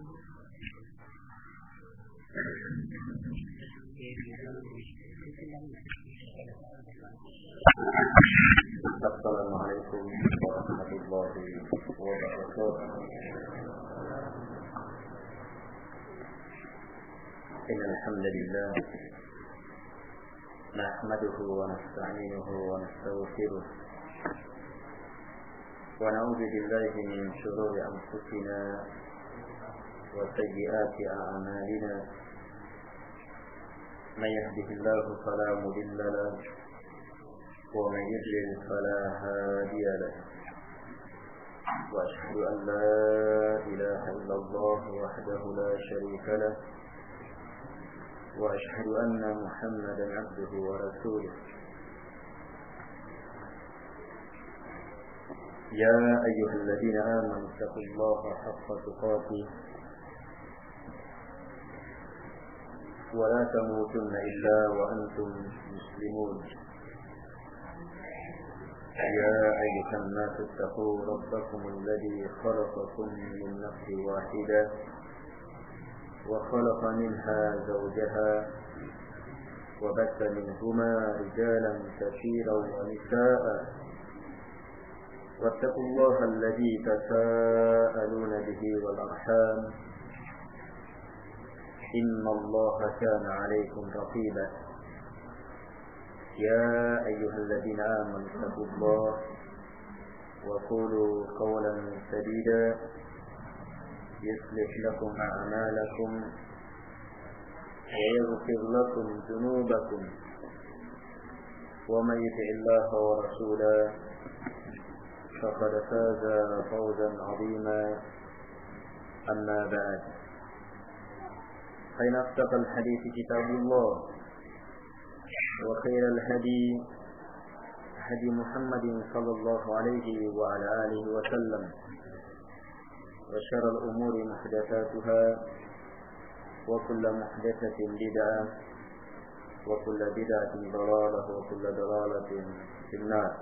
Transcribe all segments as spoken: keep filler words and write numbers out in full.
Assalamualaikum warahmatullahi wabarakatuh. Innal hamdalillah nahmaduhu wa nasta'inuhu wa nastaghfiruh wa na'udzu billahi min shururi anfusina wa sayyiati a'malina. Man yahdihillahu fala mudilla lahu wa man yudlil fala hadiya lahu. Wa asyhadu an la ilaha illallah wahdahu la syarika lahu wa asyhadu anna Muhammadan 'abduhu wa rasuluh. Ya ayyuhalladzina amanu taqullaha haqqa tuqatih wa la tamutunna illa wa antum muslimun. Ya ayyuhan nasu taqu rabbakum alladhi khalaqakum min nafsin wahidah wa khalaqa minha zawjaha wa batha minhuma rijalan katsiran wa nisaa'a wattaqullaha alladhi tasaaluna bihi wal arham innallaha kana 'alaykum raqiba. Ya ayyuhalladzina amanu taqullaha wa qulu qawlan sadida yuslih lakum a'malakum wa yaghfir lakum dhunubakum wa may yuti'illaha wa rasulahu faqad faza fawzan 'azima. Amma ba'd. فإن أصدق الحديث كتاب الله وخير الهدي هدي محمد صلى الله عليه وعلى آله وسلم وشر الأمور محدثاتها وكل محدثة بدعة وكل بدعة ضلالة وكل ضلالة في النار.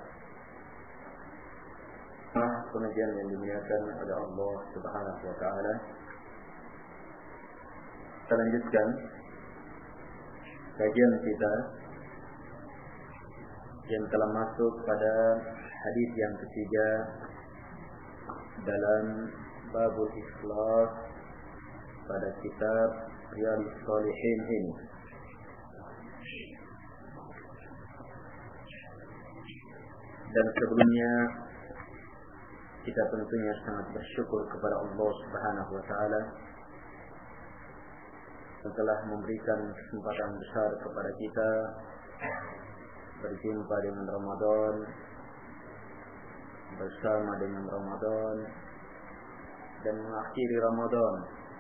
Pengajian yang dimuliakan oleh Allah Subhanahu wa taala. Kita lanjutkan kajian kita yang telah masuk pada hadis yang ketiga dalam babul ikhlas pada kitab Riyadhus Shalihin ini. Dan sebelumnya kita tentunya sangat bersyukur kepada Allah Subhanahu wa taala yang telah memberikan kesempatan besar kepada kita berjumpa dengan Ramadan, bersama dengan Ramadan, dan mengakhiri Ramadan.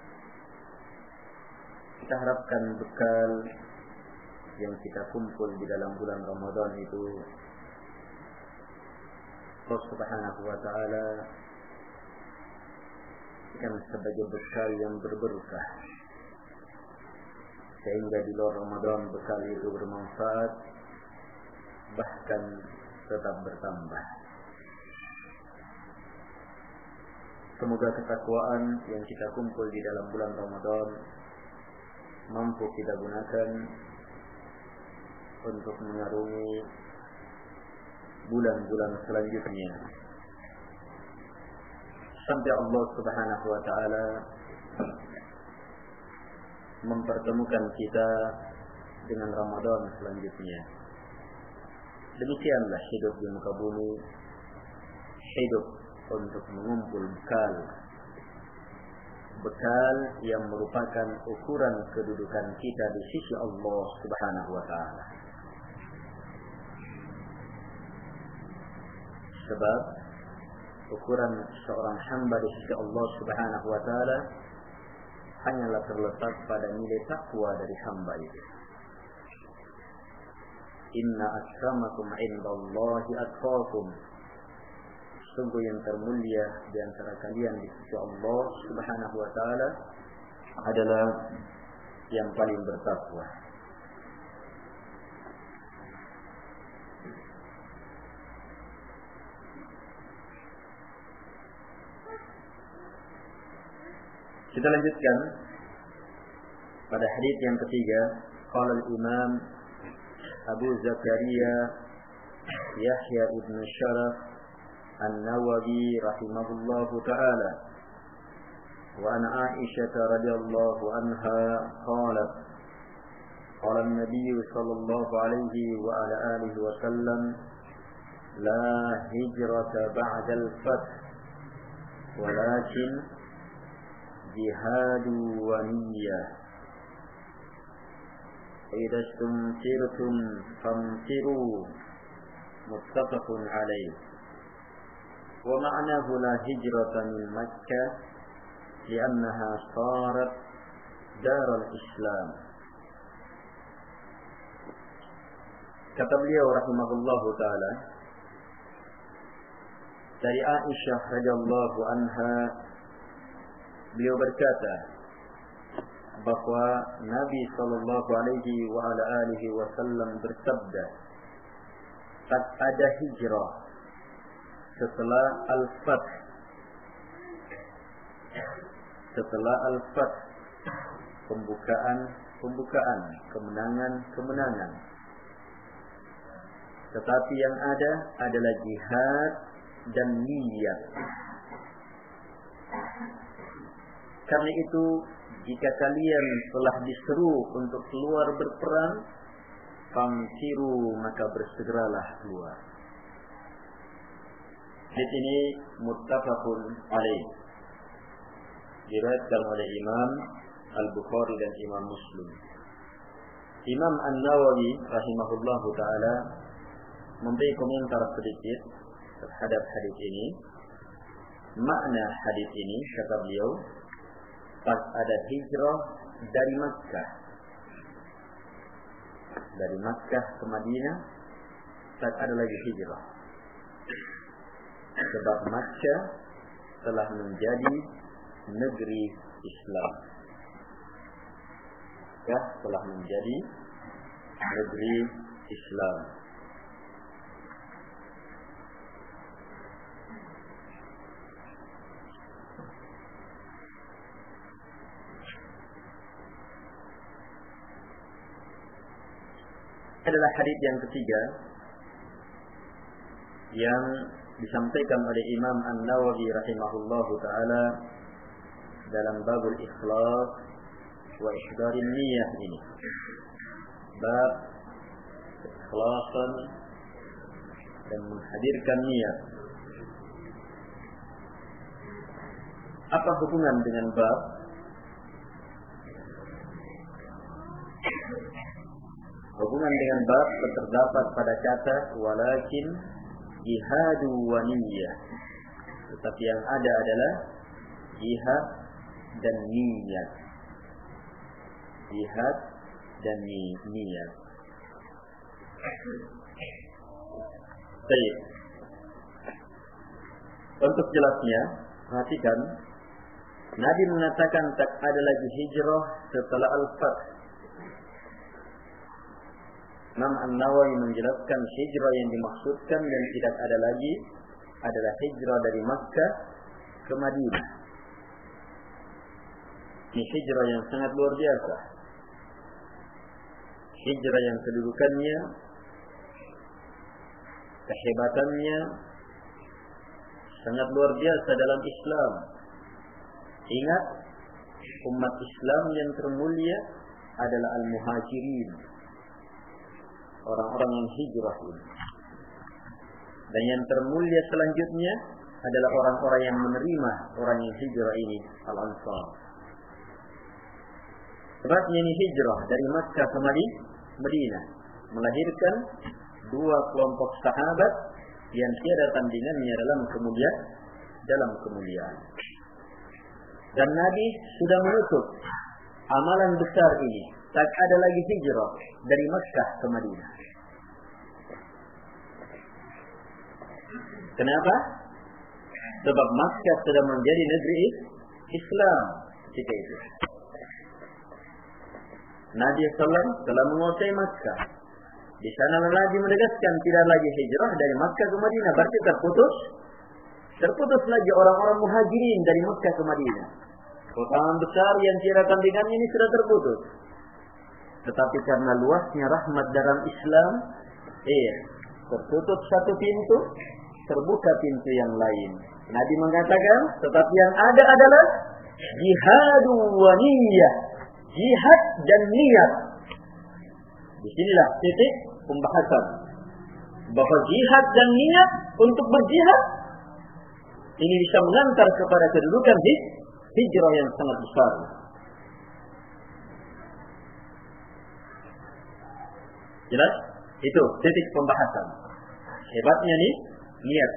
Kita harapkan bekal yang kita kumpul di dalam bulan Ramadan itu Allah Subhanahu wa taala akan sebagai bekal yang berberkah, sehingga di luar Ramadan bekal itu bermanfaat, bahkan tetap bertambah. Semoga ketakwaan yang kita kumpul di dalam bulan Ramadan mampu kita gunakan untuk mengarungi bulan-bulan selanjutnya sampai Allah Subhanahu wa taala mempertemukan kita dengan Ramadan selanjutnya. Demikianlah hidup di muka bumi, hidup untuk mengumpul bekal, bekal yang merupakan ukuran kedudukan kita di sisi Allah Subhanahu wa taala. Sebab ukuran seorang hamba di sisi Allah Subhanahu wa taala hanyalah terletak pada nilai takwa dari hamba itu. Inna akramakum indallahi atqakum. Sungguh yang termulia di antara kalian di sisi Allah Subhanahu wa taala adalah yang paling bertakwa. Kita lanjutkan pada hadis yang ketiga. Qala al-Imam Abu Zakaria Yahya ibn Sharaf An-Nawawi rahimahullahu ta'ala wa an Aisyah radhiyallahu anha qalat qala an-nabiy sallallahu alaihi wa ala alihi wa sallam la hijrata ba'da al-fath walakin jihadu wa niyyah idza istumtirtum famtiru muttafaqun alaih. Wa ma'nahu la hijrata min Makkah li'annaha sarat darul Islam. Kata beliau rahimahullahu taala dari Aisyah radhiyallahu anha, beliau berkata bahwa Nabi sallallahu alaihi wa ala alihi wasallam bersabda, tak ada hijrah setelah al-fath. Setelah al-fath, pembukaan, pembukaan, kemenangan, kemenangan. Tetapi yang ada adalah jihad dan niat. Karena itu, jika kalian telah diseru untuk keluar berperang, famsiru, maka bersegeralah keluar. Di sini muttafaqun alaih, diriwayatkan oleh Imam Al-Bukhari dan Imam Muslim. Imam An-Nawawi rahimahullahu taala memberi komentar sedikit terhadap hadis ini. Makna hadis ini, kata beliau, pas ada hijrah dari Makkah, dari Makkah ke Madinah, tak ada lagi hijrah. Sebab Makkah telah menjadi negeri Islam. Makkah telah menjadi negeri Islam. Adalah hadis yang ketiga yang disampaikan oleh Imam An-Nawawi rahimahullahu taala dalam babul ikhlas wa ihdarin niyyah ini. Bab ikhlasan dan menghadirkan niat. Apa hubungan dengan bab? Hubungan dengan bab terdapat pada kata walakin jihadu wa niyyah. Tetapi yang ada adalah jihad dan niat. Jihad dan niat. Baik. Untuk jelasnya, perhatikan, Nabi mengatakan tak ada lagi hijrah setelah al-fath. Imam An-Nawawi menjelaskan hijrah yang dimaksudkan dan tidak ada lagi adalah hijrah dari Makkah ke Madinah. Ini hijrah yang sangat luar biasa. Hijrah yang kedudukannya, kehebatannya sangat luar biasa dalam Islam. Ingat, umat Islam yang termulia adalah al-muhajirin, orang-orang yang hijrah ini. Dan yang termulia selanjutnya adalah orang-orang yang menerima orang yang hijrah ini, al-ansar. Sebabnya ini hijrah dari Makkah ke Madinah melahirkan dua kelompok sahabat yang tiada tandingannya dalam kemuliaan, dalam kemuliaan. Dan Nabi sudah menutup amalan besar ini. Tak ada lagi hijrah dari Makkah ke Madinah. Kenapa? Sebab Makkah sudah menjadi negeri Islam ketika itu. Nabi sallallahu alaihi wasallam telah menguasai Makkah. Di sana Nabi menegaskan tidak lagi hijrah dari Makkah ke Madinah. Berarti terputus, terputus lagi orang-orang muhajirin dari Makkah ke Madinah. Kota besar yang tiada tandingannya ini sudah terputus. Tetapi karena luasnya rahmat dalam Islam, iya, tertutup satu pintu, terbuka pintu yang lain. Nabi mengatakan, tetapi yang ada adalah jihadu wa niyah, jihad dan niat. Disinilah titik pembahasan bahwa jihad dan niat untuk berjihad ini bisa mengantar kepada kedudukan hijrah yang sangat besar. Jelas? Itu titik pembahasan. Hebatnya nih niat.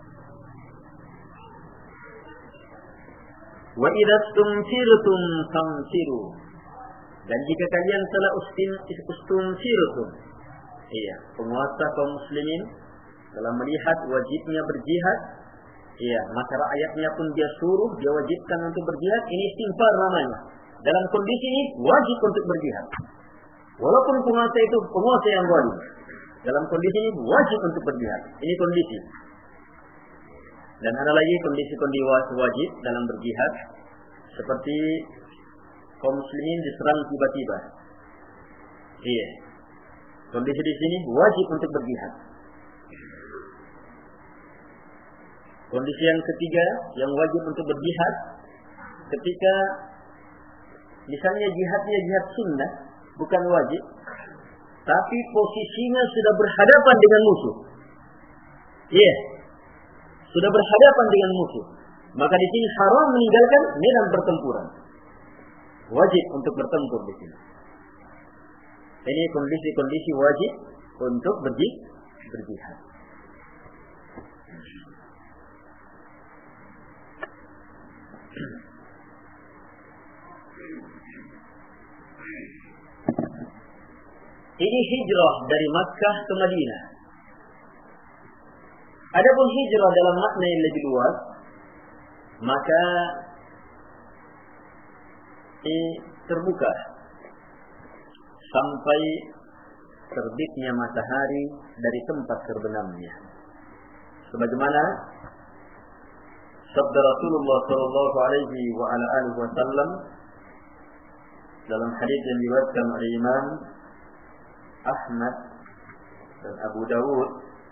Wa idza stumsirtum famsiru. Dan jika kalian telah ustin istumsirtum, iya, penguasa kaum muslimin telah melihat wajibnya berjihad, iya, maka rakyatnya pun dia suruh, dia wajibkan untuk berjihad. Ini istighfar namanya. Dalam kondisi ini wajib untuk berjihad. Walaupun penguasa itu penguasa yang zalim, dalam kondisi ini wajib untuk berjihad. Ini kondisi. Dan ada lagi kondisi-kondisi wajib dalam berjihad, seperti kaum muslimin diserang tiba-tiba. Iya. Kondisi di sini wajib untuk berjihad. Kondisi yang ketiga yang wajib untuk berjihad ketika misalnya jihadnya jihad sunnah, bukan wajib, tapi posisinya sudah berhadapan dengan musuh. Iya. Yeah. Sudah berhadapan dengan musuh. Maka di sini haram meninggalkan medan pertempuran. Wajib untuk bertempur di sini. Ini kondisi-kondisi wajib untuk berjihad. Ini hijrah dari Makkah ke Madinah. Adapun hijrah dalam makna yang lebih luas, maka ini terbuka sampai terbitnya matahari dari tempat terbenamnya. Sebagaimana sabda Rasulullah sallallahu alaihi wa ala alihi wasallam dalam hadis yang diriwayatkan oleh Imam Ahmad dan Abu Dawud,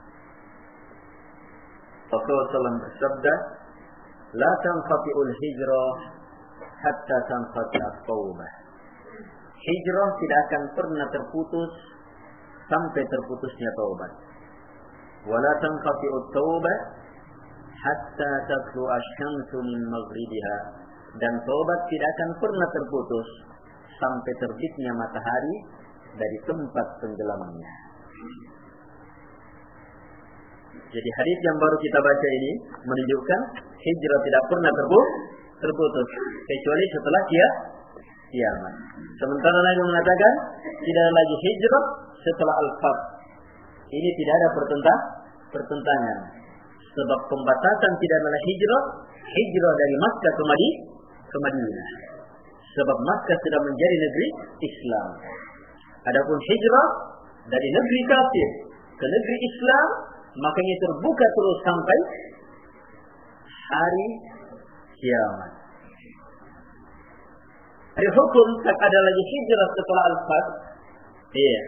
Rasulullah sallallahu alaihi wasallam bersabda, "La tanqati'ul hijrah hatta tanqati'at taubah." Hijrah tidak akan pernah terputus sampai terputusnya taubat. Wa la tanqati'ut taubah hatta tatlu asy-syamsu min maghribiha. Dan taubat tidak akan pernah terputus sampai terbitnya matahari dari tempat tenggelamnya. Jadi hadis yang baru kita baca ini menunjukkan hijrah tidak pernah terputus kecuali setelah dia kiamat. Sementara Nabi mengatakan tidak lagi hijrah setelah al-fath. Ini tidak ada pertentang, pertentangan. Sebab pembatasan tidak adalah hijrah, hijrah dari Makkah ke Madinah, ke Madinah. Sebab Makkah sudah menjadi negeri Islam. Adapun hijrah dari negeri kafir ke negeri Islam, makanya terbuka terus sampai hari kiamat. Ada hukum tak ada lagi hijrah setelah al-fath. Iya.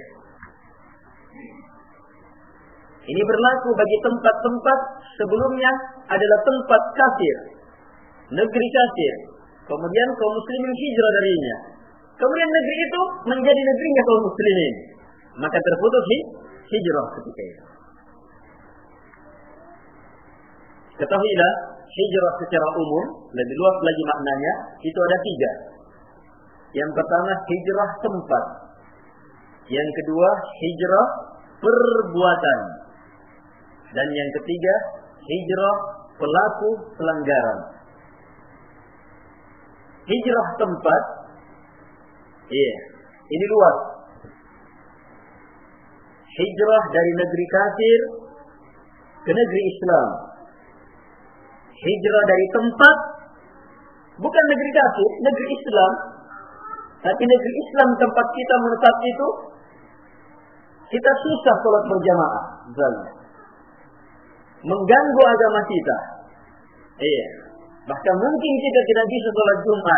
Ini berlaku bagi tempat-tempat sebelumnya adalah tempat kafir, negeri kafir. Kemudian kaum muslimin hijrah darinya. Kemudian negeri itu menjadi negerinya kaum muslimin. Maka terputus hijrah ketika itu. Ketahuilah, hijrah secara umum, lebih luas lagi maknanya, itu ada tiga. Yang pertama, hijrah tempat. Yang kedua, hijrah perbuatan. Dan yang ketiga, hijrah pelaku pelanggaran. Hijrah tempat, iya, ini luas. Hijrah dari negeri kafir ke negeri Islam. Hijrah dari tempat, bukan negeri kafir, negeri Islam. Tapi negeri Islam tempat kita menetap itu, kita susah sholat berjamaah, misalnya. Mengganggu agama kita. Iya. Bahkan mungkin kita tidak bisa sholat Jumat.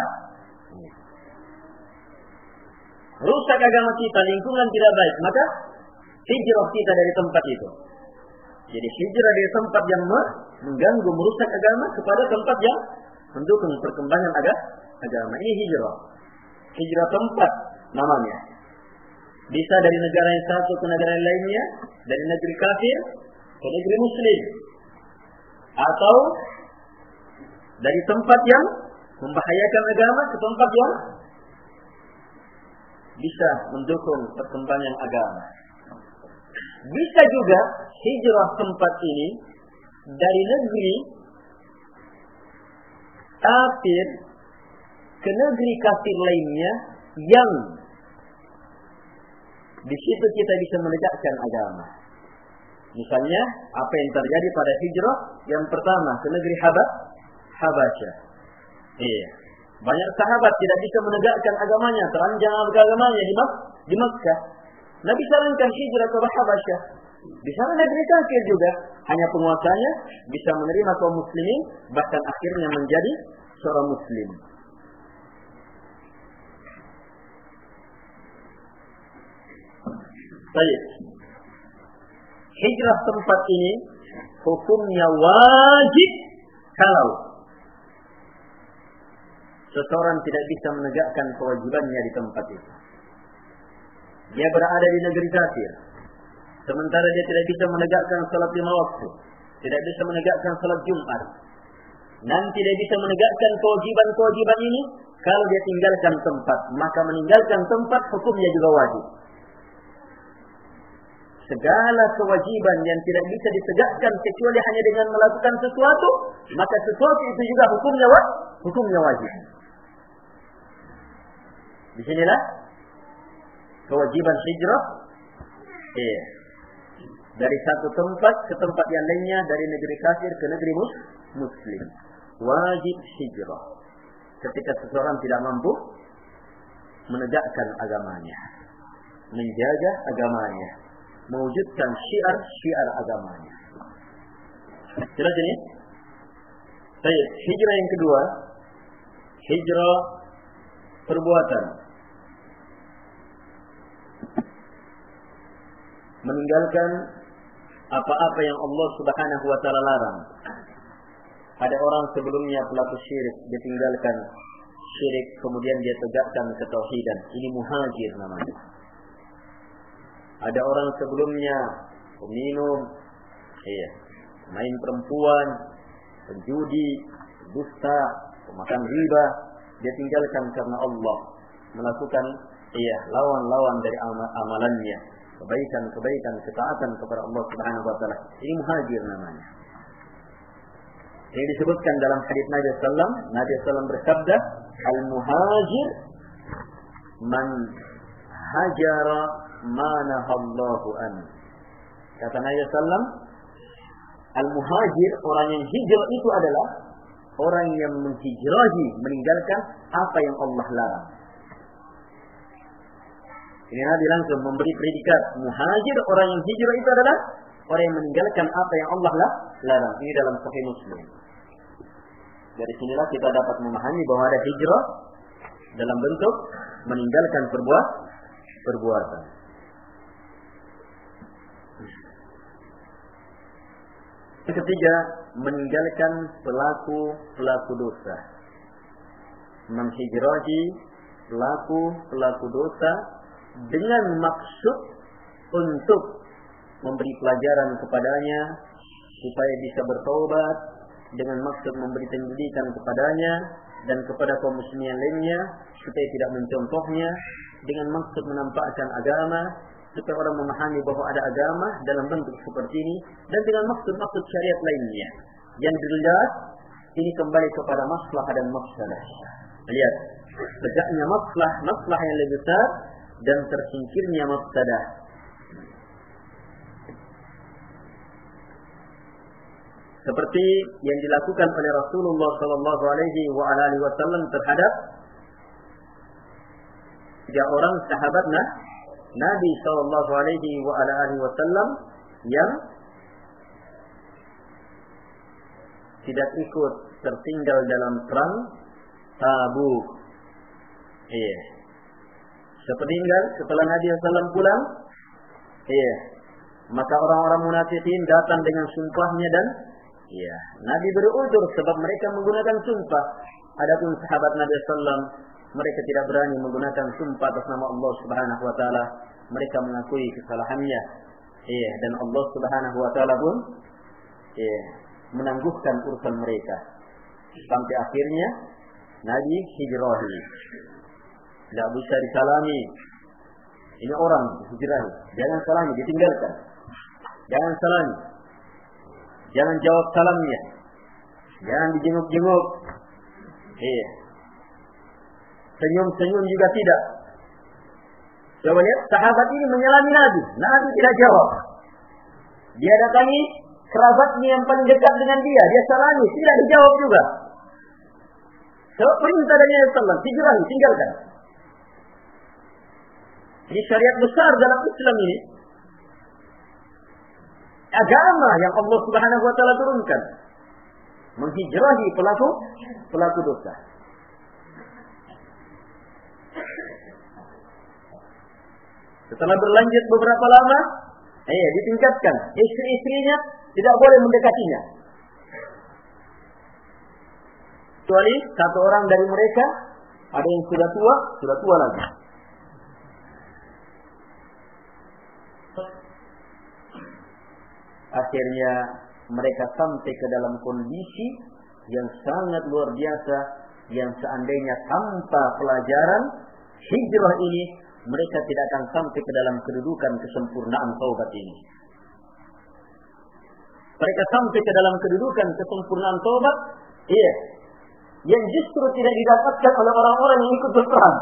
Rusak agama kita, lingkungan tidak baik, maka hijrah kita dari tempat itu. Jadi hijrah dari tempat yang mengganggu, merusak agama kepada tempat yang mendukung perkembangan agama. Ini hijrah. Hijrah tempat namanya. Bisa dari negara yang satu ke negara yang lainnya, dari negeri kafir ke negeri muslim, atau dari tempat yang membahayakan agama ke tempat yang bisa mendukung perkembangan agama. Bisa juga hijrah tempat ini dari negeri kafir ke negeri kafir lainnya yang di situ kita bisa menegakkan agama. Misalnya apa yang terjadi pada hijrah yang pertama ke negeri Habas, Habasyah. Iya. Banyak sahabat tidak bisa menegakkan agamanya, teranjang agamanya di Mak di Makkah. Nabi sarankan hijrah ke Habasyah. Di sana negeri kafir juga, hanya penguasanya bisa menerima kaum muslimin, bahkan akhirnya menjadi seorang muslim. Baik. Hijrah tempat ini hukumnya wajib kalau seseorang tidak bisa menegakkan kewajibannya di tempat itu. Dia berada di negeri kafir, sementara dia tidak bisa menegakkan salat lima waktu, tidak bisa menegakkan salat Jumat, dan tidak bisa menegakkan kewajiban-kewajiban ini. Kalau dia tinggalkan tempat, maka meninggalkan tempat hukumnya juga wajib. Segala kewajiban yang tidak bisa ditegakkan kecuali hanya dengan melakukan sesuatu, maka sesuatu itu juga hukumnya wajib. Hukumnya wajib. Di sinilah kewajiban hijrah. Eh, dari satu tempat ke tempat yang lainnya, dari negeri kafir ke negeri mus muslim. Wajib hijrah. Ketika seseorang tidak mampu menegakkan agamanya, menjaga agamanya, mewujudkan syiar-syiar agamanya. Jelas ini? Baik, hijrah yang kedua, hijrah perbuatan. Meninggalkan apa-apa yang Allah Subhanahu wa taala larang. Ada orang sebelumnya pelaku syirik, dia tinggalkan syirik, kemudian dia tegakkan ketauhidan. Ini muhajir namanya. Ada orang sebelumnya peminum, iya, main perempuan, penjudi, dusta, pemakan riba, dia tinggalkan karena Allah, melakukan iya lawan-lawan dari amal amalannya, kebaikan-kebaikan, ketaatan kepada Allah Subhanahu wa taala. Ini muhajir namanya. Ini disebutkan dalam hadis Nabi sallallahu alaihi wasallam, Nabi sallallahu alaihi wasallam bersabda, "Al-muhajir man hajara manahallahu an." Kata Nabi sallallahu alaihi wasallam, al-muhajir, orang yang hijrah itu adalah orang yang menghijrahi, meninggalkan apa yang Allah larang. Ini Nabi langsung memberi predikat muhajir, orang yang hijrah itu adalah orang yang meninggalkan apa yang Allah larang. Ini dalam Sahih Muslim. Dari sinilah kita dapat memahami bahwa ada hijrah dalam bentuk meninggalkan perbuat perbuatan. Yang ketiga, meninggalkan pelaku-pelaku dosa. Menghijrahi pelaku-pelaku dosa dengan maksud untuk memberi pelajaran kepadanya supaya bisa bertaubat, dengan maksud memberi pendidikan kepadanya dan kepada kaum muslimin lainnya supaya tidak mencontohnya, dengan maksud menampakkan agama supaya orang memahami bahwa ada agama dalam bentuk seperti ini, dan dengan maksud-maksud syariat lainnya yang jelas. Ini kembali kepada maslahah dan mafsadah. Lihat, tegaknya maslahah, maslahah yang lebih besar dan tersingkirnya mafsadah. Seperti yang dilakukan oleh Rasulullah sallallahu alaihi wasallam terhadap tiga orang sahabat nah, Nabi sallallahu alaihi wasallam yang tidak ikut tertinggal dalam perang Tabuk. Iya. Sepeninggal setelah Nabi sallallahu alaihi wasallam pulang, iya, maka orang-orang munafikin datang dengan sumpahnya dan iya, Nabi berudzur sebab mereka menggunakan sumpah. Adapun sahabat Nabi sallallahu alaihi wasallam, mereka tidak berani menggunakan sumpah atas nama Allah Subhanahu wa taala. Mereka mengakui kesalahannya. Iya, dan Allah Subhanahu wa taala pun iya, menangguhkan urusan mereka. Sampai akhirnya Nabi hijrahi. Tidak bisa disalami. Ini orang hijrahi. Jangan salami, ditinggalkan. Jangan salami. Jangan jawab salamnya. Jangan dijenguk-jenguk. Iya. Senyum-senyum juga tidak. Coba lihat, sahabat ini menyalami Nabi. Nabi tidak jawab. Dia datangi kerabatnya yang paling dekat dengan dia. Dia salami, tidak dijawab juga. Sebab perintah dari Nabi sallallahu alaihi wasallam, hijrahi, tinggalkan. Ini syariat besar dalam Islam ini. Agama yang Allah Subhanahu wa taala turunkan. Menghijrahi pelaku pelaku dosa. Setelah berlanjut beberapa lama, eh ditingkatkan. Istri-istrinya tidak boleh mendekatinya. Kecuali satu orang dari mereka, ada yang sudah tua, sudah tua lagi. Akhirnya mereka sampai ke dalam kondisi yang sangat luar biasa, yang seandainya tanpa pelajaran hijrah ini, mereka tidak akan sampai ke dalam kedudukan kesempurnaan taubat ini. Mereka sampai ke dalam kedudukan kesempurnaan taubat, iya, yang justru tidak didapatkan oleh orang-orang yang ikut berperang.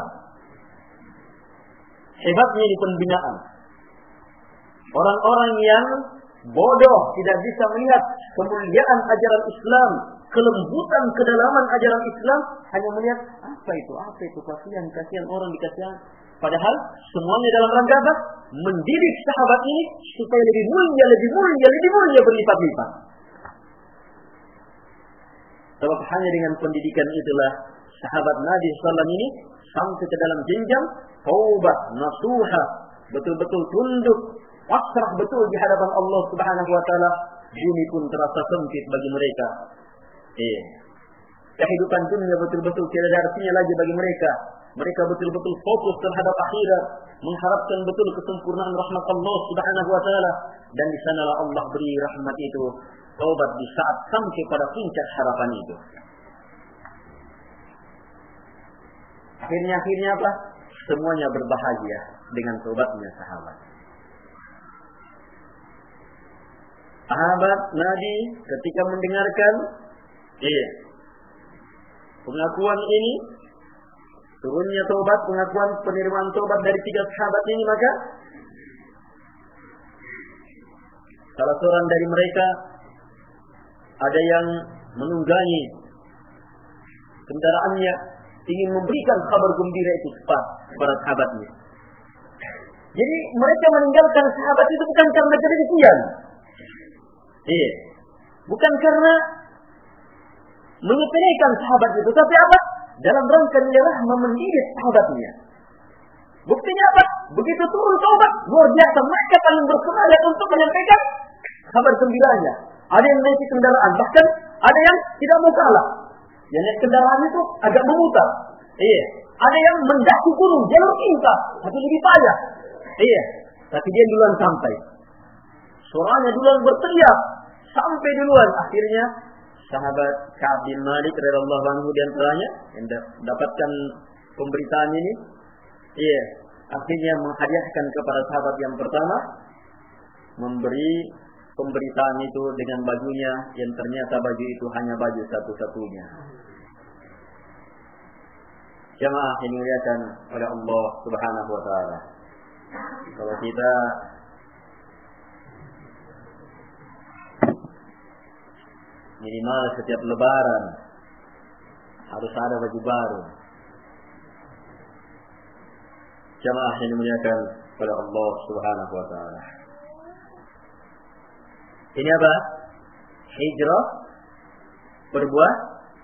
Hebatnya di pembinaan. Orang-orang yang bodoh, tidak bisa melihat kemuliaan ajaran Islam, kelembutan kedalaman ajaran Islam, hanya melihat apa itu, apa itu, kasihan, kasihan orang dikasihan. Padahal semuanya dalam rangka apa? Mendidik sahabat ini supaya lebih mulia, lebih mulia, lebih mulia berlipat-lipat. Sebab hanya dengan pendidikan itulah sahabat Nabi sallallahu alaihi wasallam ini sampai ke dalam jenjang taubat, nasuha, betul-betul tunduk, pasrah betul di hadapan Allah Subhanahu wa taala. Bumi pun terasa sempit bagi mereka. Eh, kehidupan dunia betul-betul tidak ada artinya lagi bagi mereka. Mereka betul-betul fokus terhadap akhirat, mengharapkan betul kesempurnaan rahmat Allah Subhanahu wa taala, dan di sanalah Allah beri rahmat itu, taubat di saat sampai pada puncak harapan itu. Akhirnya akhirnya apa? Semuanya berbahagia dengan taubatnya sahabat. Sahabat Nabi ketika mendengarkan iya, pengakuan ini, turunnya taubat, pengakuan penerimaan taubat dari tiga sahabat ini, maka salah seorang dari mereka ada yang menunggangi kendaraannya, ingin memberikan kabar gembira itu cepat kepada sahabatnya. Jadi mereka meninggalkan sahabat itu bukan karena kedengkian. Iya, bukan karena menyepelekan sahabat itu, tapi apa? Dalam rangka ialah mendidik sahabatnya. Buktinya apa? Begitu turun taubat, luar biasa, mereka paling bersemangat untuk menyampaikan kabar gembiranya. Ada yang naik kendaraan, bahkan ada yang tidak mau kalah. Yang naik kendaraan itu agak memutar. Iya, ada yang mendaki gunung, jalur pintas, tapi lebih payah. Iya, tapi dia duluan sampai. Suaranya duluan berteriak, sampai duluan. Akhirnya sahabat Ka'ab bin Malik radhiyallahu anhu di antaranya yang mendapatkan pemberitaan ini, iya, akhirnya menghadiahkan kepada sahabat yang pertama, memberi pemberitaan itu dengan bajunya yang ternyata baju itu hanya baju satu-satunya. Jamaah yang dimuliakan oleh Allah Subhanahu wa taala. Kalau kita minimal setiap lebaran harus ada baju baru. Jamaah yang dimuliakan oleh Allah Subhanahu wa taala. Ini apa? Hijrah berbuah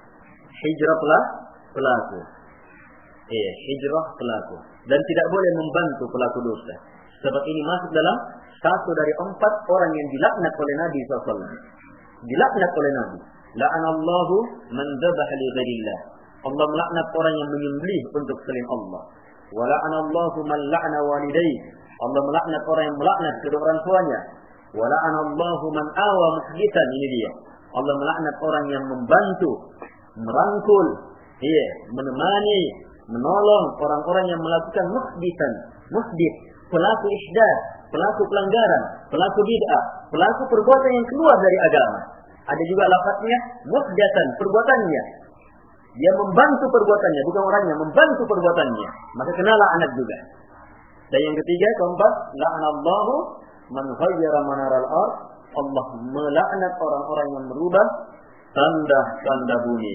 hijrah pelaku. Iya, hijrah pelaku. Dan tidak boleh membantu pelaku dosa. Sebab ini masuk dalam satu dari empat orang yang dilaknat oleh Nabi shallallahu alaihi wasallam. Dilaknat oleh Nabi. La'anallahu man dzabaha li ghairillah. Allah melaknat orang yang menyembelih untuk selain Allah. Wa la'anallahu man la'ana walidayhi. Allah melaknat orang yang melaknat kedua orang tuanya. Wa la'anallahu man awa muhdithan. Ini dia. Allah melaknat orang yang membantu, merangkul, iya, menemani, menolong orang-orang yang melakukan muhdithan. Muhdith, pelaku ihdath, pelaku pelanggaran, pelaku bid'ah, pelaku perbuatan yang keluar dari agama. Ada juga lafaznya muhdatan, perbuatannya. Dia membantu perbuatannya, bukan orangnya, membantu perbuatannya. Maka kenalah anak juga. Dan yang ketiga, keempat, la'anallahu man ghayyara manaral ardh. Allah melaknat orang-orang yang merubah tanda-tanda bumi.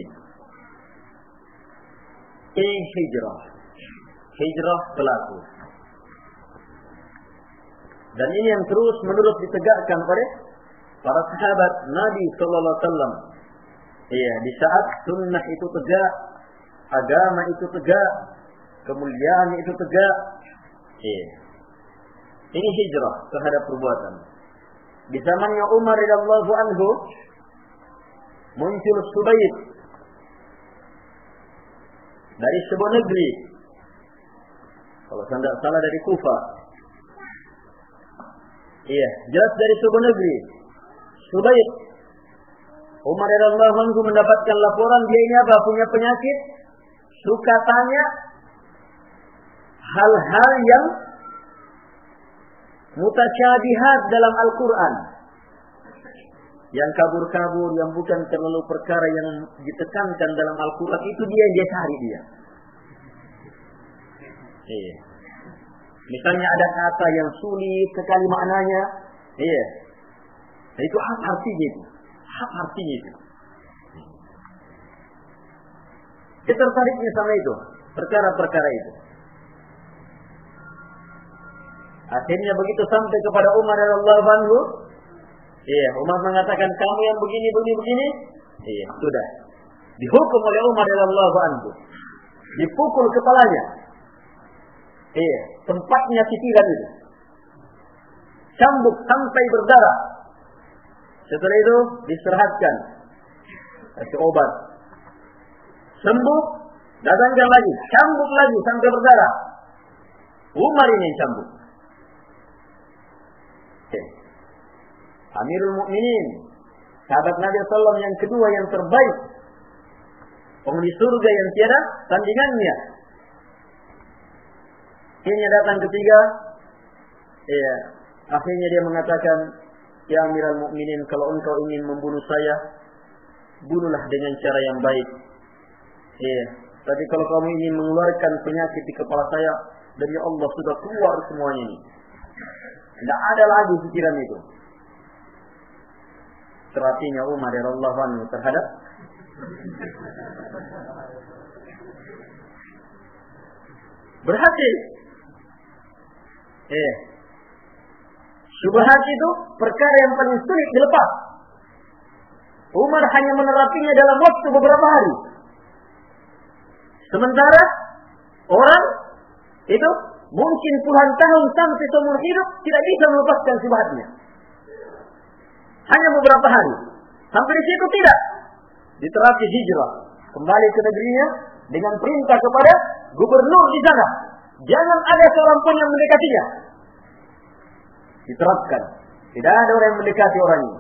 Ini hijrah. Hijrah pelaku. Dan ini yang terus menerus ditegakkan oleh para sahabat Nabi sallallahu alaihi wasallam. Iya, di saat sunnah itu tegak, agama itu tegak, kemuliaan itu tegak. Iya. Ini hijrah terhadap perbuatan. Di zamannya Umar radhiyallahu anhu muncul Subayd dari sebuah negeri. Kalau saya tidak salah dari Kufah. Iya, jelas dari sebuah negeri. Subayd. Umar radhiyallahu anhu mendapatkan laporan dia ini apa? Punya penyakit. Suka tanya hal-hal yang mutasyabihat dalam Al-Quran. Yang kabur-kabur, yang bukan terlalu perkara yang ditekankan dalam Al-Quran, itu dia yang dia cari dia. Iya. Misalnya ada kata yang sulit sekali maknanya. Iya. Nah, itu apa artinya itu? Apa artinya itu? Dia tertariknya sama itu. Perkara-perkara itu. Akhirnya begitu sampai kepada Umar radhiyallahu anhu, iya, Umar mengatakan kamu yang begini begini begini, iya, sudah dihukum oleh Umar radhiyallahu anhu, dipukul kepalanya, iya, tempatnya sisiran itu, cambuk sampai berdarah. Setelah itu diserhatkan, kasih obat, sembuh, datangkan lagi, cambuk lagi sampai berdarah. Umar ini yang cambuk. Amirul Mukminin, sahabat Nabi sallallahu alaihi wasallam yang kedua yang terbaik, penghuni surga yang tiada tandingannya. Akhirnya datang ketiga, ya, akhirnya dia mengatakan, ya Amirul Mukminin, kalau engkau ingin membunuh saya, bunuhlah dengan cara yang baik. Ya, tapi kalau kamu ingin mengeluarkan penyakit di kepala saya, demi Allah sudah keluar semuanya ini. Tidak ada lagi pikiran itu. Terapinya Umar radhiyallahu anhu terhadap berhasil. Eh, syubhat itu perkara yang paling sulit dilepas. Umar hanya menerapinya dalam waktu beberapa hari. Sementara orang itu mungkin puluhan tahun sampai seumur hidup tidak bisa melepaskan syubhatnya. Hanya beberapa hari. Sampai di situ tidak. Diterapi hijrah. Kembali ke negerinya dengan perintah kepada gubernur di sana. Jangan ada seorang pun yang mendekatinya. Diterapkan. Tidak ada orang yang mendekati orang ini.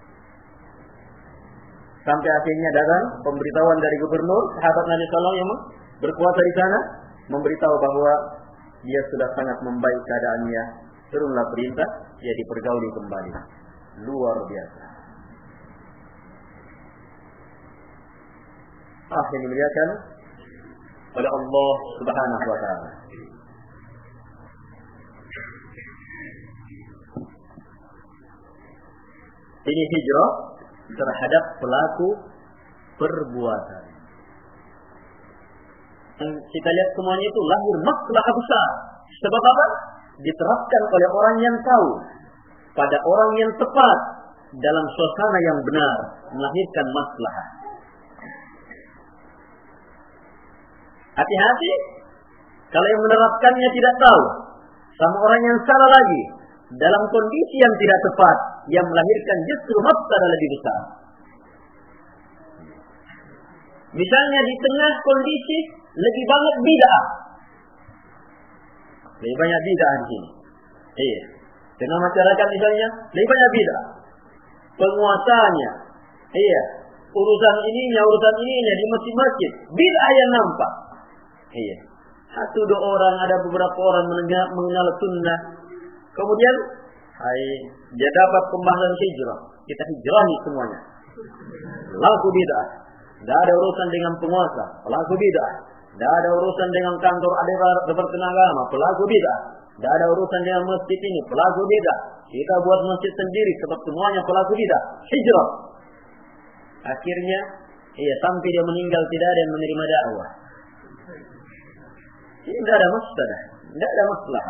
Sampai akhirnya datang pemberitahuan dari gubernur, sahabat Nabi sallallahu alaihi wasallam yang berkuasa di sana, memberitahu bahwa dia sudah sangat membaik keadaannya. Turunlah perintah, dia dipergauli kembali. Luar biasa. Ah, yang dimuliakan oleh Allah Subhanahu wa taala. Ini hijrah terhadap pelaku perbuatan. Dan kita lihat semuanya itu lahir maslahat besar. Sebab apa? Diterapkan oleh orang yang tahu, pada orang yang tepat, dalam suasana yang benar, melahirkan maslahat. Hati-hati kalau yang menerapkannya tidak tahu, sama orang yang salah lagi, dalam kondisi yang tidak tepat, yang melahirkan justru mafsadah lebih besar. Misalnya di tengah kondisi lebih banyak bid'ah, lebih banyak bid'ah di sini. Iya. Tengah masyarakat misalnya lebih banyak bid'ah. Penguasanya, iya. Urusan ininya, urusan ininya di masjid-masjid, bid'ah yang nampak. Iya. Satu dua orang, ada beberapa orang mengenal, mengenal sunnah. Kemudian, hai, dia dapat pembahasan hijrah. Kita hijrahi semuanya. Laku bid'ah. Tidak ada urusan dengan penguasa, pelaku bid'ah. Tidak ada urusan dengan kantor Departemen Agama, pelaku bid'ah. Tidak ada urusan dengan masjid ini, pelaku bid'ah. Kita buat masjid sendiri sebab semuanya pelaku bid'ah. Hijrah. Akhirnya, iya, sampai dia meninggal tidak ada yang menerima dakwah. Ini tidak ada masalah, tidak ada masalah.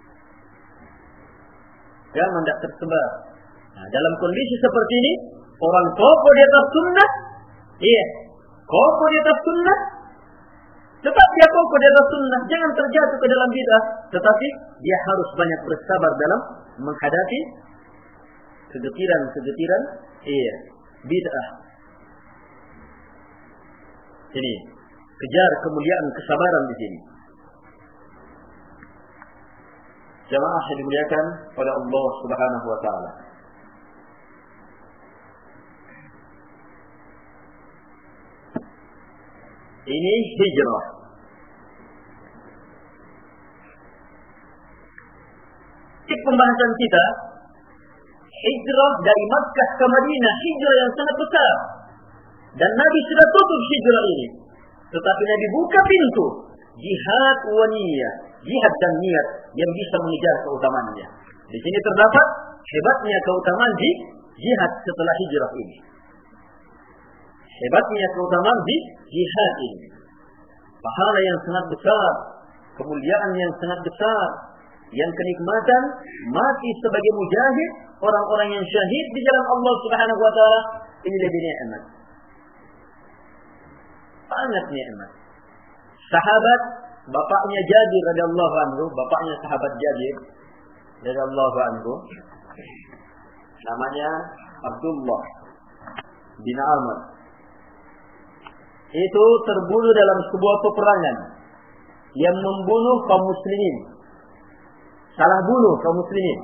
Jangan tidak tersebar. Nah, dalam kondisi seperti ini, orang kokoh di atas sunnah, iya, kokoh di atas sunnah, tetap dia kokoh di atas sunnah, jangan terjatuh ke dalam bid'ah. Tetapi dia harus banyak bersabar dalam menghadapi kegetiran-kegetiran, iya, bid'ah. Ini kejar kemuliaan kesabaran di sini. Jamaah yang dimuliakan pada Allah Subhanahu wa taala. Ini hijrah. Di pembahasan kita, hijrah dari Makkah ke Madinah, hijrah yang sangat besar. Dan Nabi sudah tutup hijrah ini. Tetapi Nabi buka pintu jihad wa niyah, jihad dan niat yang bisa mengejar keutamaannya. Di sini terdapat hebatnya keutamaan di jihad setelah hijrah ini. Hebatnya keutamaan di jihad ini. Pahala yang sangat besar, kemuliaan yang sangat besar, yang kenikmatan mati sebagai mujahid, orang-orang yang syahid di jalan Allah Subhanahu wa taala, ini lebih nikmat. Sangat nikmat. Sahabat bapaknya Jabir radhiyallahu anhu, bapaknya sahabat Jabir radhiyallahu anhu, namanya Abdullah bin Amr. Itu terbunuh dalam sebuah peperangan yang membunuh kaum muslimin. Salah bunuh kaum muslimin.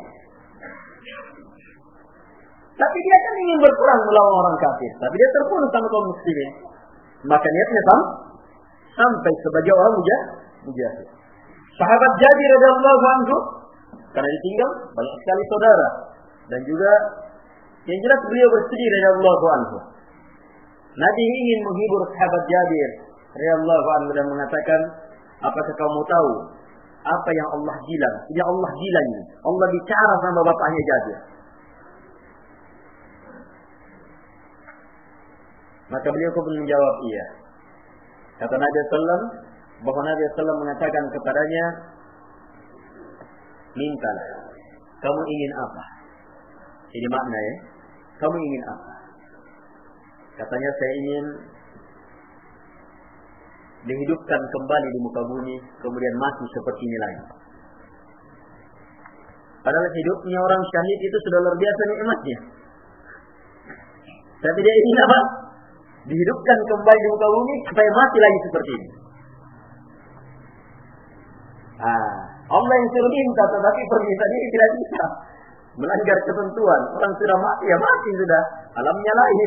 Tapi dia kan ingin berperang melawan orang kafir, tapi dia terbunuh sama kaum muslimin. Maka niatnya sam, sampai sebagai orang mujahid. Sahabat Jabir radhiyallahu anhu, karena ditinggal banyak sekali saudara, dan juga yang jelas beliau bersedih radhiyallahu anhu. Nabi ingin menghibur sahabat Jabir radhiyallahu anhu dan mengatakan, apakah kamu tahu apa yang Allah bilang? Ini Allah bilang ini. Allah bicara sama bapaknya Jabir. Maka beliau pun menjawab iya. Kata Nabi sallallahu alaihi wasallam bahwa Nabi sallallahu alaihi wasallam mengatakan kepadanya, mintalah. Kamu ingin apa? Ini makna ya. Kamu ingin apa? Katanya, saya ingin dihidupkan kembali di muka bumi, kemudian mati seperti ini lagi. Padahal hidupnya orang syahid itu sudah luar biasa nikmatnya. Tapi dia ingin apa? Dihidupkan kembali di muka bumi supaya mati lagi seperti ini. Ah, Allah yang suruh minta, tetapi permintaan ini tidak bisa, melanggar ketentuan. Orang sudah mati, ya mati sudah. Alamnya lain.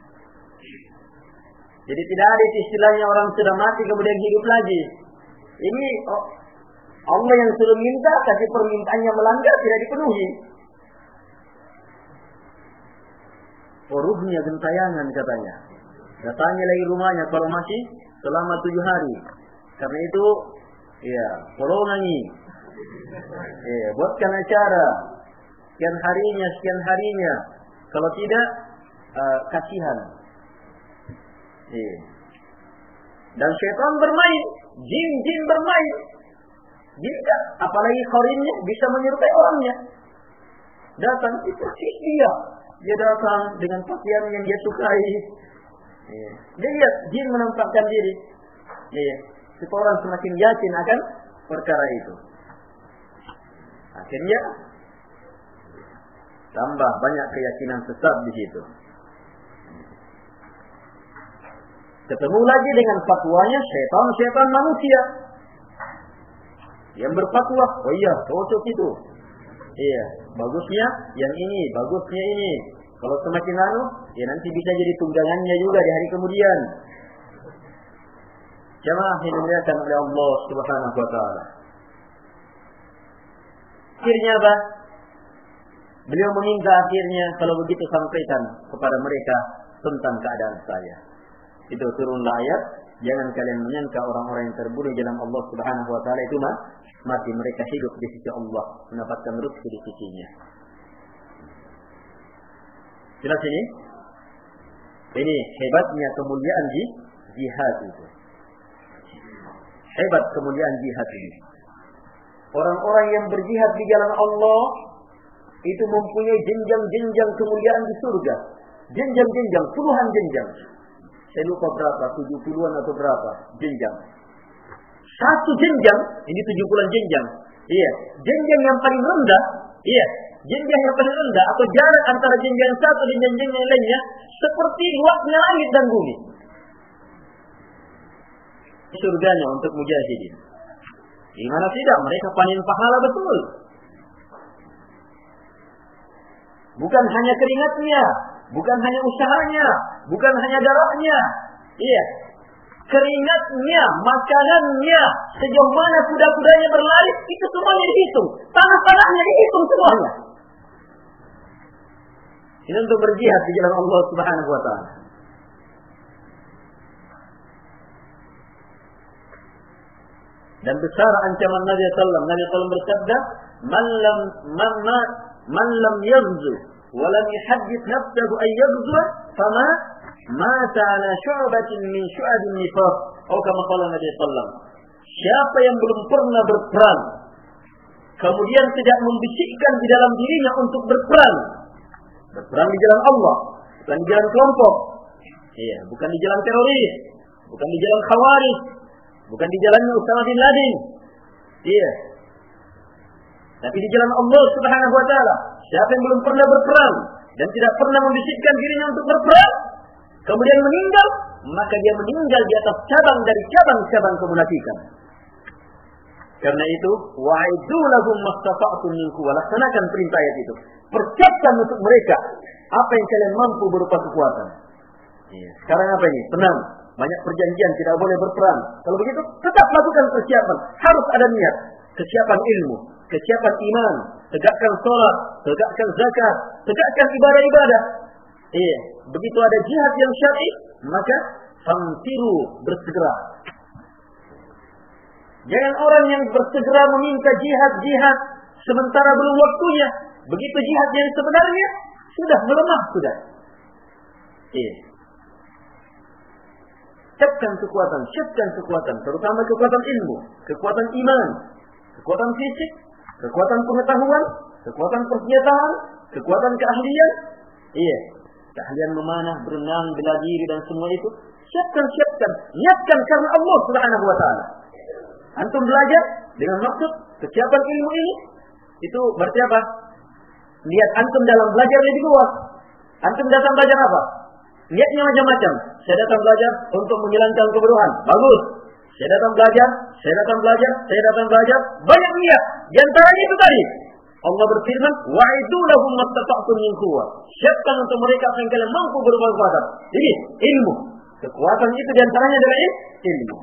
Jadi tidak ada istilahnya orang sudah mati kemudian hidup lagi. Ini oh, Allah yang suruh minta, tapi permintaannya melanggar, tidak dipenuhi. Oh, ruhnya gentayangan katanya. Datangi lagi rumahnya kalau masih selama tujuh hari. Karena itu, ya, polongangi. Ya, buatkan acara. Sekian harinya, sekian harinya. Kalau tidak, uh, kasihan. Ya. Dan syaitan bermain, jin-jin bermain. Jika, apalagi qarinnya bisa menyerupai orangnya. Datang itu persis dia. Dia datang dengan pakaian yang dia sukai. Ya. Dia lihat jin menampakkan diri. Ya. supaya orang semakin yakin akan perkara itu. Akhirnya tambah banyak keyakinan sesat di situ. Ketemu lagi dengan fatwanya syaitan-syaitan manusia yang berfatwa, oh iya, cocok itu. Iya, bagusnya yang ini, bagusnya ini. Kalau semakin anu, ya nanti bisa jadi tunggangannya juga di hari kemudian. Jamaah yang dimuliakan oleh Allah Subhanahu wa taala. Akhirnya apa? Beliau meminta akhirnya kalau begitu sampaikan kepada mereka tentang keadaan saya. Itu turunlah ayat, jangan kalian menyangka orang-orang yang terbunuh di jalan Allah Subhanahu wa taala itu mah mati, mereka hidup di sisi Allah, mendapatkan rezeki di sisinya. Jelas ini? Ini hebatnya kemuliaan di jihad itu. Hebat kemuliaan jihad ini. Orang-orang yang berjihad di jalan Allah itu mempunyai jenjang-jenjang kemuliaan di surga. Jenjang-jenjang, puluhan jenjang. Saya lupa berapa, tujuh puluhan atau berapa jenjang. Satu jenjang, ini tujuh puluhan jenjang. Iya, jenjang yang paling rendah, iya, jenjang yang paling rendah atau jarak antara jenjang satu dan jenjang yang lainnya seperti luasnya langit dan bumi. Surganya untuk mujahidin. Gimana tidak, mereka panen pahala betul. Bukan hanya keringatnya, bukan hanya usahanya, bukan hanya darahnya. Iya. Keringatnya, makanannya, sejauh mana kuda-kudanya berlari, itu semuanya dihitung. Tanah-tanahnya dihitung semuanya. Ini untuk berjihad di jalan Allah Subhanahu wa taala. Dan besar ancaman Nabi sallallahu alaihi wasallam. Nabi sallallahu alaihi wasallam bersabda, "Man lam man ma man lam yaghzu wa lam yuhaddith nafsahu ay yaghzu, fama mata ala syu'batin min syu'abin nifaq." Atau kama qala Nabi sallallahu alaihi wasallam, siapa yang belum pernah berperang kemudian tidak membisikkan di dalam dirinya untuk berperang, berperang di jalan Allah, bukan di jalan kelompok, iya, bukan di jalan teroris, bukan di jalan khawarij, bukan di jalannya Usama bin Laden. Iya. Tapi di jalan Allah Subhanahu wa taala. Siapa yang belum pernah berperang dan tidak pernah membisikkan dirinya untuk berperang, kemudian meninggal, maka dia meninggal di atas cabang dari cabang-cabang kemunafikan. Karena itu, wa'iddu lahum mastata'tum min quwwah. Laksanakan perintah ayat itu. Persiapkan untuk mereka apa yang kalian mampu berupa kekuatan. Iya. Sekarang apa ini? Tenang. Banyak perjanjian, tidak boleh berperang. Kalau begitu, tetap lakukan persiapan. Harus ada niat. Kesiapan ilmu, kesiapan iman, tegakkan sholat, tegakkan zakat, tegakkan ibadah-ibadah. Iya, begitu ada jihad yang syar'i, maka famtiru, bersegera. Jangan orang yang bersegera meminta jihad-jihad sementara belum waktunya. Begitu jihad yang sebenarnya sudah melemah sudah. Iya. Siapkan kekuatan, siapkan kekuatan, terutama kekuatan ilmu, kekuatan iman, kekuatan fisik, kekuatan pengetahuan, kekuatan persenjataan, kekuatan keahlian. Iya, keahlian memanah, berenang, bela diri dan semua itu. Siapkan, siapkan, niatkan karena Allah Subhanahu wa taala. Antum belajar dengan maksud kesiapan ilmu ini, itu berarti apa? Niat antum dalam belajar lebih luas. Antum datang belajar apa? Niatnya macam-macam. Saya datang belajar untuk menghilangkan kebodohan. Bagus. Saya datang belajar, saya datang belajar, saya datang belajar. Banyak niat. Di antaranya itu tadi. Allah berfirman, "Wa'iddu lahum mastata'tum min quwwah." Siapkan untuk mereka apa yang kalian mampu berupa kekuatan. Jadi, ilmu. Kekuatan itu di antaranya adalah ilmu.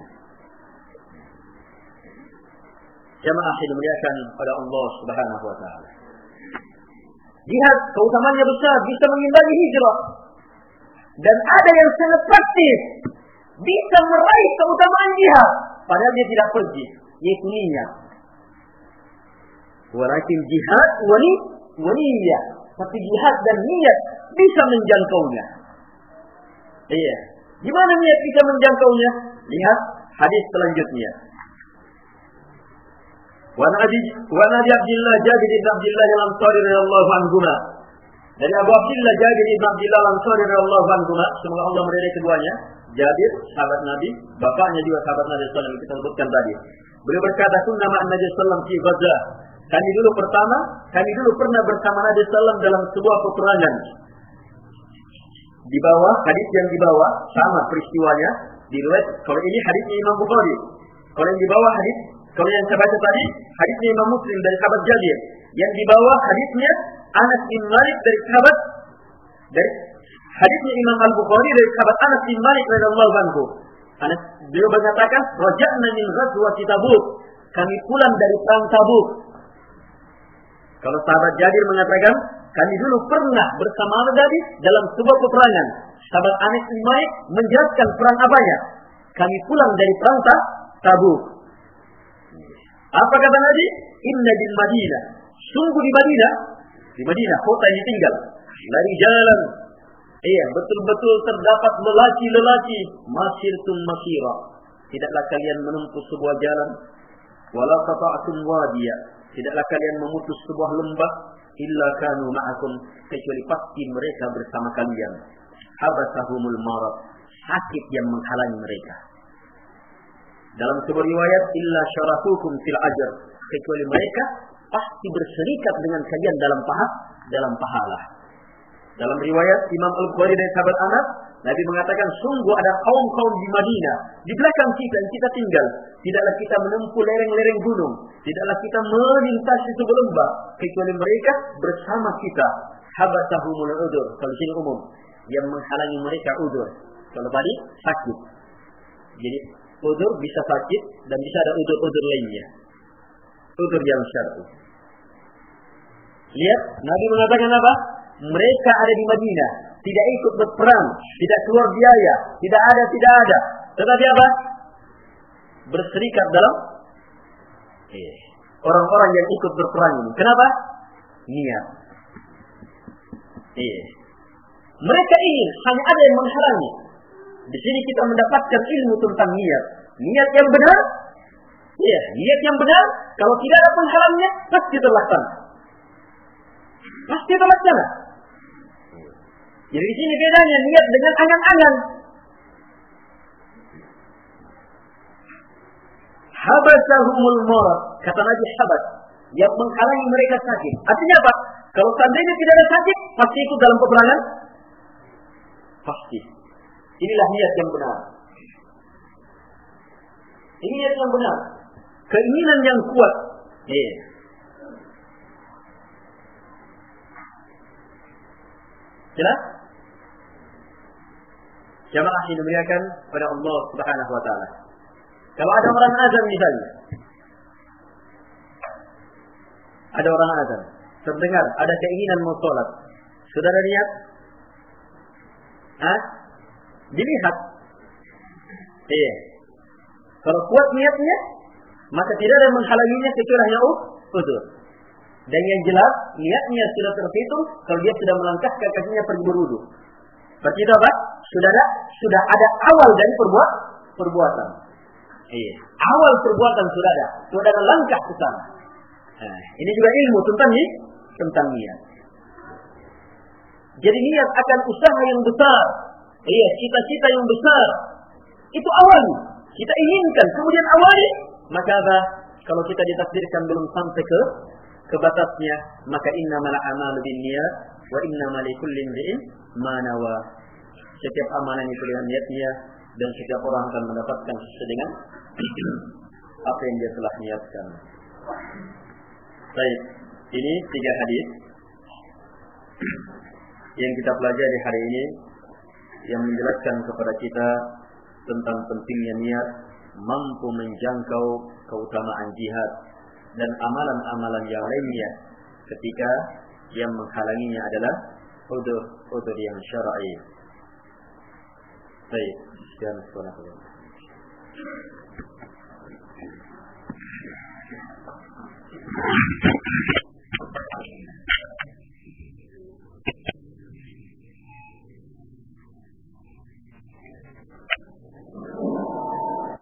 Jamaah yang dimuliakan oleh Allah Subhanahu wa taala. Jihad keutamaannya besar, bisa mengimbangi hijrah. Dan ada yang sangat praktis, bisa meraih keutamaan jihad, padahal dia tidak pergi, yaitu niat. Walakin jihad wani waniyah, tapi jihad dan niat bisa menjangkaunya. Iya, gimana niat bisa menjangkaunya? Lihat hadis selanjutnya. Wa Nabi wa Nabi Abdullah Jabir bin Abdullah al-Ansari radhiyallahu anhu. Dari Abu Abdullah Jabir bin Abdullah al-Ansari radhiyallahu anhu, semoga Allah meridai keduanya, Jabir, sahabat Nabi, bapaknya juga sahabat Nabi sallallahu alaihi wasallam kita sebutkan tadi. Beliau berkata, "Kunna ma'an Nabi sallallahu alaihi wasallam fi Ghazah." Kami dulu pertama, kami dulu pernah bersama Nabi sallallahu alaihi wasallam dalam sebuah peperangan. Di bawah hadis yang di bawah sama peristiwanya. Diriwayat kalau ini hadisnya Imam Bukhari. Kalau yang di bawah hadis, kalau yang saya baca tadi hadisnya Imam Muslim dari sahabat Jabir. Yang di bawah hadisnya Anas bin Malik dari sahabat dari hadisnya Imam Al-Bukhari dari sahabat Anas bin Malik radhiyallahu anhu. Anas beliau mengatakan, "Raja'na min ghazwati Tabuk." Kami pulang dari perang Tabuk. Kalau sahabat Jabir mengatakan, kami dulu pernah bersama Nabi dalam sebuah peperangan. Sahabat Anas bin Malik menjelaskan perang apanya. Kami pulang dari perang Tabuk. Apa kata Nabi? Inna bil Madinah. Sungguh di Madinah, di Madinah kota yang tinggal, lari jalan. Iya, betul-betul terdapat lelaki-lelaki masirtum masira. Tidaklah kalian menempuh sebuah jalan, wala qata'tum wadiya. Tidaklah kalian memutus sebuah lembah, illa kanu ma'akum, kecuali pasti mereka bersama kalian. Habasahumul marad, sakit yang menghalangi mereka. Dalam sebuah riwayat, illa syarafukum fil ajr, kecuali mereka pasti berserikat dengan kalian dalam pahala, dalam pahala. Dalam riwayat Imam Al-Bukhari dari sahabat Anas, Nabi mengatakan, sungguh ada kaum-kaum di Madinah, di belakang kita yang kita tinggal. Tidaklah kita menempuh lereng-lereng gunung, tidaklah kita melintasi sebuah lembah, kecuali mereka bersama kita. Habasahumul udur, kalau sini umum, yang menghalangi mereka udur. Kalau tadi sakit. Jadi udur bisa sakit dan bisa ada udur-udur lainnya. Udur yang syar'i. Lihat, Nabi mengatakan apa? Mereka ada di Madinah, tidak ikut berperang, tidak keluar biaya, tidak ada, tidak ada. Tetapi apa? Berserikat dalam eh, orang-orang yang ikut berperang ini. Kenapa? Niat. Eh, mereka ingin, hanya ada yang menghalangi. Di sini kita mendapatkan ilmu tentang niat. Niat yang benar, iya, niat yang benar. Kalau tidak ada penghalangnya, pasti terlaksana. Pasti terlaksana. Jadi di sini bedanya niat dengan angan-angan. Habasahumul marad, kata Nabi habas, yang menghalangi mereka sakit. Artinya apa? Kalau seandainya tidak ada sakit, pasti ikut dalam peperangan? Pasti. Inilah niat yang benar. Ini niat yang benar. Keinginan yang kuat. Eh. Jelas? Jamaah yang dimuliakan pada Allah Subhanahu wa taala. Kalau ada orang azan misalnya. Ada orang azan, terdengar ada keinginan mau salat. Saudara niat? Hah? Dilihat. Iya. Kalau kuat niatnya, maka tidak ada yang menghalanginya kecuali hanya udzur. Dan yang jelas, niatnya sudah terhitung kalau dia sudah melangkahkan kakinya pergi berwudu. Berarti itu apa? Sudah ada, sudah ada awal dari perbuat, perbuatan. Iya. Awal perbuatan sudah ada. Sudah ada langkah ke sana. Nah, ini juga ilmu tentang ni, tentang niat. Jadi niat akan usaha yang besar. Iya, cita-cita yang besar. Itu awal. Kita inginkan, kemudian awali. Maka apa? Kalau kita ditakdirkan belum sampai ke ke batasnya, maka innamal a'malu binniyat wa innamal likulli imrin ma nawa. Setiap amalan itu dengan niatnya dan setiap orang akan mendapatkan sesuai dengan apa yang dia telah niatkan. Baik, ini tiga hadis yang kita pelajari hari ini yang menjelaskan kepada kita tentang pentingnya niat mampu menjangkau keutamaan jihad dan amalan-amalan yang lainnya ketika yang menghalanginya adalah udzur-udzur yang syar'i. Baik, sekian subhanallah.